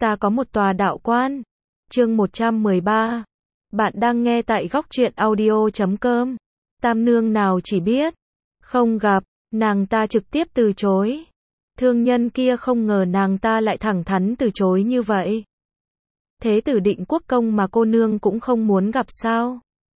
Ta có một tòa đạo quan. Chương 113. Bạn đang nghe tại góc truyện audio.com. Tam nương nào chỉ biết không gặp, nàng ta trực tiếp từ chối. Thương nhân kia không ngờ nàng ta lại thẳng thắn từ chối như vậy. Thế tử Định Quốc công mà cô nương cũng không muốn gặp sao?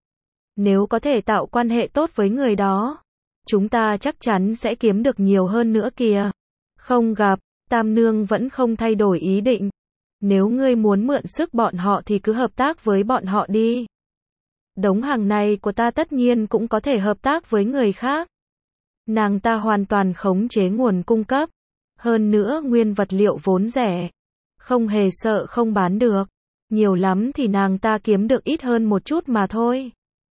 Nếu có thể tạo quan hệ tốt với người đó, chúng ta chắc chắn sẽ kiếm được nhiều hơn nữa kìa. Không gặp, Tam nương vẫn không thay đổi ý định. Nếu ngươi muốn mượn sức bọn họ thì cứ hợp tác với bọn họ đi. Đống hàng này của ta tất nhiên cũng có thể hợp tác với người khác. Nàng ta hoàn toàn khống chế nguồn cung cấp. Hơn nữa nguyên vật liệu vốn rẻ. Không hề sợ không bán được. Nhiều lắm thì nàng ta kiếm được ít hơn một chút mà thôi.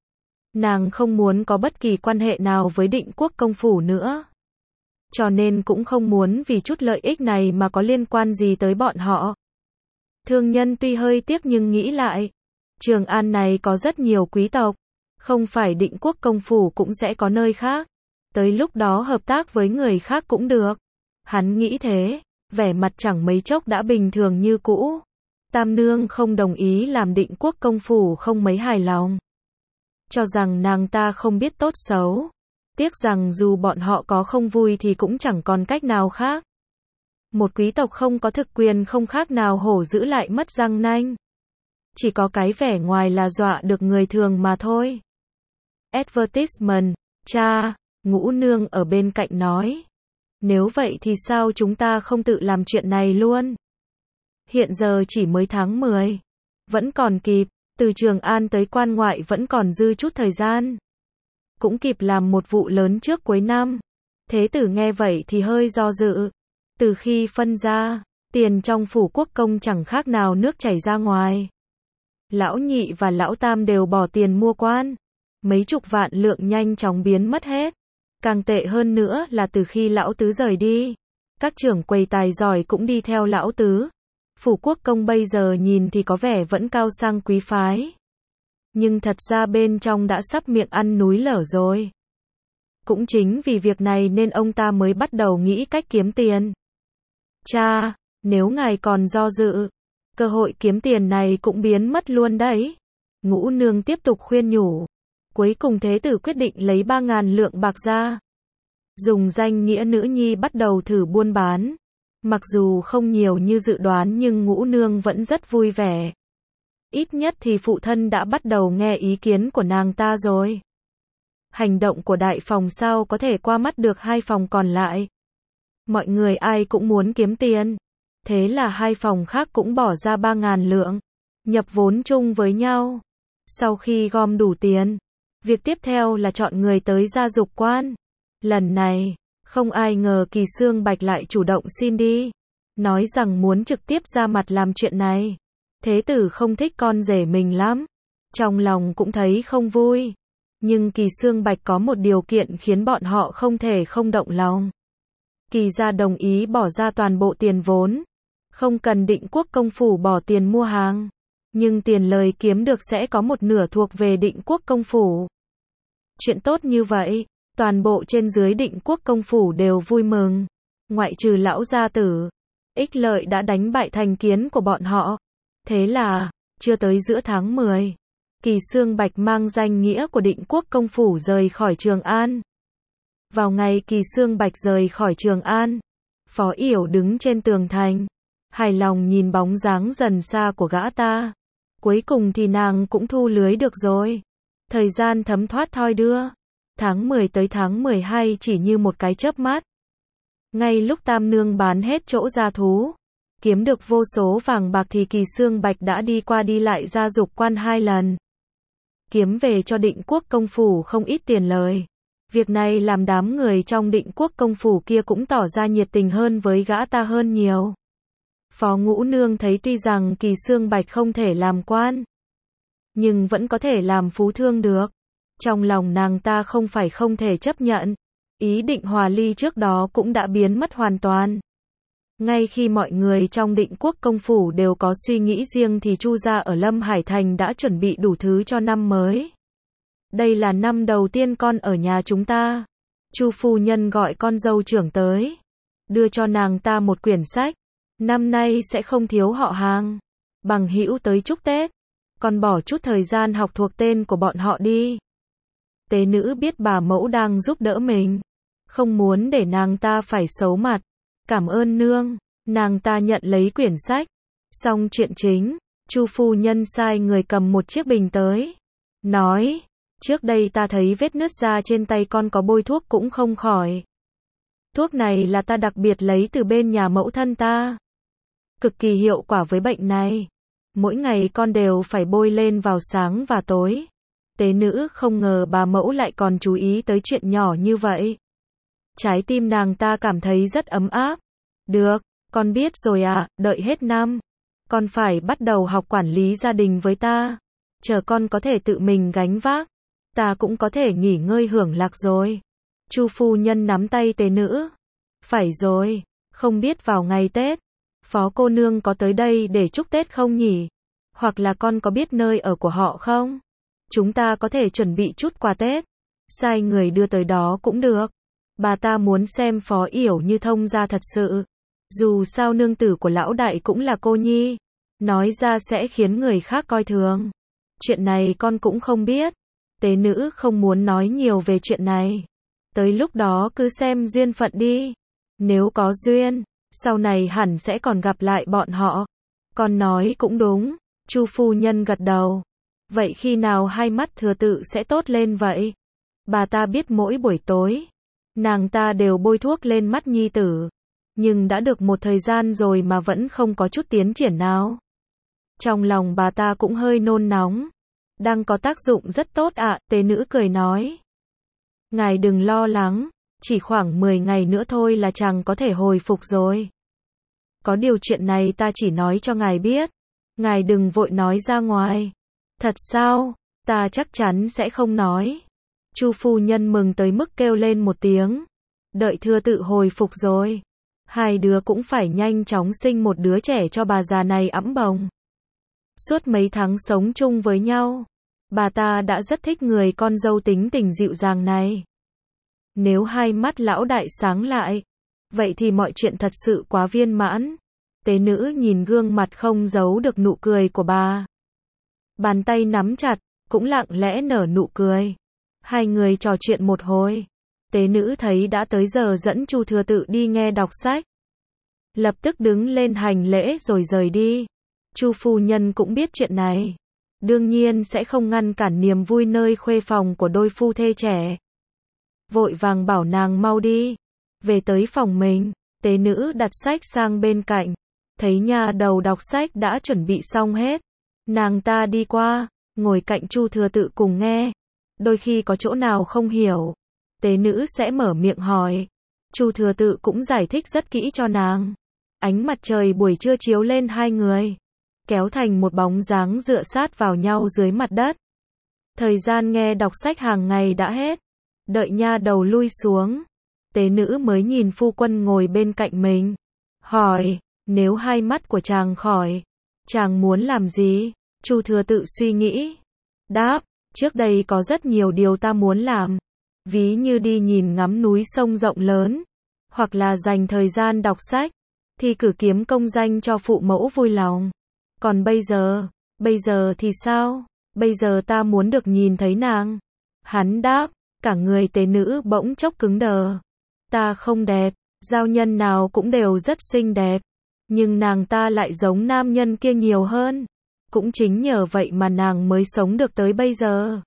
Nàng không muốn có bất kỳ quan hệ nào với Định Quốc công phủ nữa. Cho nên cũng không muốn vì chút lợi ích này mà có liên quan gì tới bọn họ. Thương nhân tuy hơi tiếc nhưng nghĩ lại, Trường An này có rất nhiều quý tộc, không phải Định Quốc công phủ cũng sẽ có nơi khác, tới lúc đó hợp tác với người khác cũng được. Hắn nghĩ thế, vẻ mặt chẳng mấy chốc đã bình thường như cũ. Tam nương không đồng ý làm Định Quốc công phủ không mấy hài lòng, cho rằng nàng ta không biết tốt xấu, tiếc rằng dù bọn họ có không vui thì cũng chẳng còn cách nào khác. Một quý tộc không có thực quyền không khác nào hổ giữ lại mất răng nanh. Chỉ có cái vẻ ngoài là dọa được người thường mà thôi. Advertisement, cha, Ngũ nương ở bên cạnh nói. Nếu vậy thì sao chúng ta không tự làm chuyện này luôn? Hiện giờ chỉ mới tháng 10. Vẫn còn kịp, từ Trường An tới quan ngoại vẫn còn dư chút thời gian. Cũng kịp làm một vụ lớn trước cuối năm. Thế tử nghe vậy thì hơi do dự. Từ khi phân ra, tiền trong phủ quốc công chẳng khác nào nước chảy ra ngoài. Lão nhị và lão tam đều bỏ tiền mua quan. Mấy chục vạn lượng nhanh chóng biến mất hết. Càng tệ hơn nữa là từ khi lão tứ rời đi, các trưởng quầy tài giỏi cũng đi theo lão tứ. Phủ quốc công bây giờ nhìn thì có vẻ vẫn cao sang quý phái. Nhưng thật ra bên trong đã sắp miệng ăn núi lở rồi. Cũng chính vì việc này nên ông ta mới bắt đầu nghĩ cách kiếm tiền. Cha, nếu ngài còn do dự, cơ hội kiếm tiền này cũng biến mất luôn đấy. Ngũ nương tiếp tục khuyên nhủ. Cuối cùng thế tử quyết định lấy 3.000 lượng bạc ra. Dùng danh nghĩa nữ nhi bắt đầu thử buôn bán. Mặc dù không nhiều như dự đoán nhưng Ngũ nương vẫn rất vui vẻ. Ít nhất thì phụ thân đã bắt đầu nghe ý kiến của nàng ta rồi. Hành động của đại phòng sao có thể qua mắt được hai phòng còn lại. Mọi người ai cũng muốn kiếm tiền. Thế là hai phòng khác cũng bỏ ra 3.000 lượng. Nhập vốn chung với nhau. Sau khi gom đủ tiền, việc tiếp theo là chọn người tới gia dục quan. Lần này, không ai ngờ Kỳ Xương Bạch lại chủ động xin đi. Nói rằng muốn trực tiếp ra mặt làm chuyện này. Thế tử không thích con rể mình lắm. Trong lòng cũng thấy không vui. Nhưng Kỳ Xương Bạch có một điều kiện khiến bọn họ không thể không động lòng. Kỳ gia đồng ý bỏ ra toàn bộ tiền vốn. Không cần Định Quốc công phủ bỏ tiền mua hàng. Nhưng tiền lời kiếm được sẽ có một nửa thuộc về Định Quốc công phủ. Chuyện tốt như vậy, toàn bộ trên dưới Định Quốc công phủ đều vui mừng. Ngoại trừ lão gia tử, ích lợi đã đánh bại thành kiến của bọn họ. Thế là, chưa tới giữa tháng 10, Kỳ Xương Bạch mang danh nghĩa của Định Quốc công phủ rời khỏi Trường An. Vào ngày Kỳ Xương Bạch rời khỏi Trường An, Phó Yểu đứng trên tường thành, hài lòng nhìn bóng dáng dần xa của gã ta. Cuối cùng thì nàng cũng thu lưới được rồi. Thời gian thấm thoát thoi đưa. Tháng 10 tới tháng 12 chỉ như một cái chớp mắt. Ngay lúc Tam nương bán hết chỗ gia thú, kiếm được vô số vàng bạc thì Kỳ Xương Bạch đã đi qua đi lại gia dục quan 2 lần. Kiếm về cho Định Quốc công phủ không ít tiền lời. Việc này làm đám người trong Định Quốc công phủ kia cũng tỏ ra nhiệt tình hơn với gã ta hơn nhiều. Phó Ngũ nương thấy tuy rằng Kỳ Xương Bạch không thể làm quan, nhưng vẫn có thể làm phú thương được. Trong lòng nàng ta không phải không thể chấp nhận. Ý định hòa ly trước đó cũng đã biến mất hoàn toàn. Ngay khi mọi người trong Định Quốc công phủ đều có suy nghĩ riêng thì Chu gia ở Lâm Hải Thành đã chuẩn bị đủ thứ cho năm mới. Đây là năm đầu tiên con ở nhà chúng ta. Chu phu nhân gọi con dâu trưởng tới, đưa cho nàng ta một quyển sách. năm nay sẽ không thiếu họ hàng, bằng hữu tới chúc Tết, con bỏ chút thời gian học thuộc tên của bọn họ đi. Tế nữ biết bà mẫu đang giúp đỡ mình, không muốn để nàng ta phải xấu mặt. Cảm ơn nương, nàng ta nhận lấy quyển sách. Xong chuyện chính, Chu phu nhân sai người cầm một chiếc bình tới. Nói, trước đây ta thấy vết nứt da trên tay con có bôi thuốc cũng không khỏi. Thuốc này là ta đặc biệt lấy từ bên nhà mẫu thân ta. Cực kỳ hiệu quả với bệnh này. Mỗi ngày con đều phải bôi lên vào sáng và tối. Tế nữ không ngờ bà mẫu lại còn chú ý tới chuyện nhỏ như vậy. Trái tim nàng ta cảm thấy rất ấm áp. Được, con biết rồi ạ, đợi hết năm. Con phải bắt đầu học quản lý gia đình với ta. Chờ con có thể tự mình gánh vác. Ta cũng có thể nghỉ ngơi hưởng lạc rồi. Chu phu nhân nắm tay tế nữ. Phải rồi, không biết vào ngày Tết, phó cô nương có tới đây để chúc Tết không nhỉ? Hoặc là con có biết nơi ở của họ không? Chúng ta có thể chuẩn bị chút quà Tết. Sai người đưa tới đó cũng được. Bà ta muốn xem Phó Yểu Như thông ra thật sự. Dù sao nương tử của lão đại cũng là cô nhi. Nói ra sẽ khiến người khác coi thường. Chuyện này con cũng không biết. Tế nữ không muốn nói nhiều về chuyện này. Tới lúc đó cứ xem duyên phận đi. Nếu có duyên, sau này hẳn sẽ còn gặp lại bọn họ. Con nói cũng đúng. Chu phu nhân gật đầu. Vậy khi nào hai mắt thừa tự sẽ tốt lên vậy? Bà ta biết mỗi buổi tối, nàng ta đều bôi thuốc lên mắt nhi tử. Nhưng đã được một thời gian rồi mà vẫn không có chút tiến triển nào. Trong lòng bà ta cũng hơi nôn nóng. Đang có tác dụng rất tốt ạ, tế nữ cười nói. Ngài đừng lo lắng, chỉ khoảng 10 ngày nữa thôi là chàng có thể hồi phục rồi. Có điều chuyện này ta chỉ nói cho ngài biết. Ngài đừng vội nói ra ngoài. Thật sao? Ta chắc chắn sẽ không nói. Chu phu nhân mừng tới mức kêu lên một tiếng. Đợi thừa tự hồi phục rồi, hai đứa cũng phải nhanh chóng sinh một đứa trẻ cho bà già này ẵm bồng. Suốt mấy tháng sống chung với nhau, bà ta đã rất thích người con dâu tính tình dịu dàng này. Nếu hai mắt lão đại sáng lại, vậy thì mọi chuyện thật sự quá viên mãn. Tế nữ nhìn gương mặt không giấu được nụ cười của bà. Bàn tay nắm chặt, cũng lặng lẽ nở nụ cười. Hai người trò chuyện một hồi. Tế nữ thấy đã tới giờ dẫn Chu thừa tự đi nghe đọc sách. Lập tức đứng lên hành lễ rồi rời đi. Chu phu nhân cũng biết chuyện này. Đương nhiên sẽ không ngăn cản niềm vui nơi khuê phòng của đôi phu thê trẻ. Vội vàng bảo nàng mau đi. Về tới phòng mình, tế nữ đặt sách sang bên cạnh. Thấy nhà đầu đọc sách đã chuẩn bị xong hết. Nàng ta đi qua, ngồi cạnh Chu thừa tự cùng nghe. Đôi khi có chỗ nào không hiểu, tế nữ sẽ mở miệng hỏi. Chu thừa tự cũng giải thích rất kỹ cho nàng. Ánh mặt trời buổi trưa chiếu lên hai người, kéo thành một bóng dáng dựa sát vào nhau dưới mặt đất. Thời gian nghe đọc sách hàng ngày đã hết. Đợi nha đầu lui xuống, tế nữ mới nhìn phu quân ngồi bên cạnh mình. Hỏi, nếu hai mắt của chàng khỏi, chàng muốn làm gì? Chu thừa tự suy nghĩ. Đáp, trước đây có rất nhiều điều ta muốn làm. Ví như đi nhìn ngắm núi sông rộng lớn, hoặc là dành thời gian đọc sách, thi cử kiếm công danh cho phụ mẫu vui lòng. Còn bây giờ thì sao? Bây giờ ta muốn được nhìn thấy nàng. Hắn đáp, cả người tế nữ bỗng chốc cứng đờ. Ta không đẹp, giao nhân nào cũng đều rất xinh đẹp. Nhưng nàng ta lại giống nam nhân kia nhiều hơn. Cũng chính nhờ vậy mà nàng mới sống được tới bây giờ.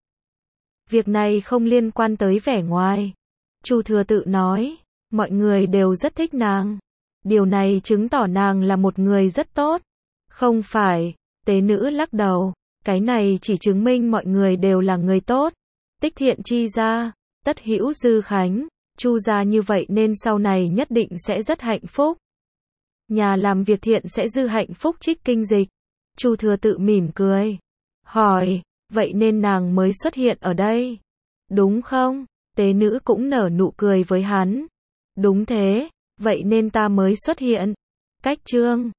Việc này không liên quan tới vẻ ngoài. Chu thừa tự nói, mọi người đều rất thích nàng. Điều này chứng tỏ nàng là một người rất tốt. Không phải, tế nữ lắc đầu, cái này chỉ chứng minh mọi người đều là người tốt. Tích thiện chi gia, tất hữu dư khánh, Chu gia như vậy nên sau này nhất định sẽ rất hạnh phúc. Nhà làm việc thiện sẽ dư hạnh phúc trích kinh dịch. Chu thừa tự mỉm cười, hỏi, vậy nên nàng mới xuất hiện ở đây, đúng không? Tế nữ cũng nở nụ cười với hắn. Đúng thế, vậy nên ta mới xuất hiện. Cách chương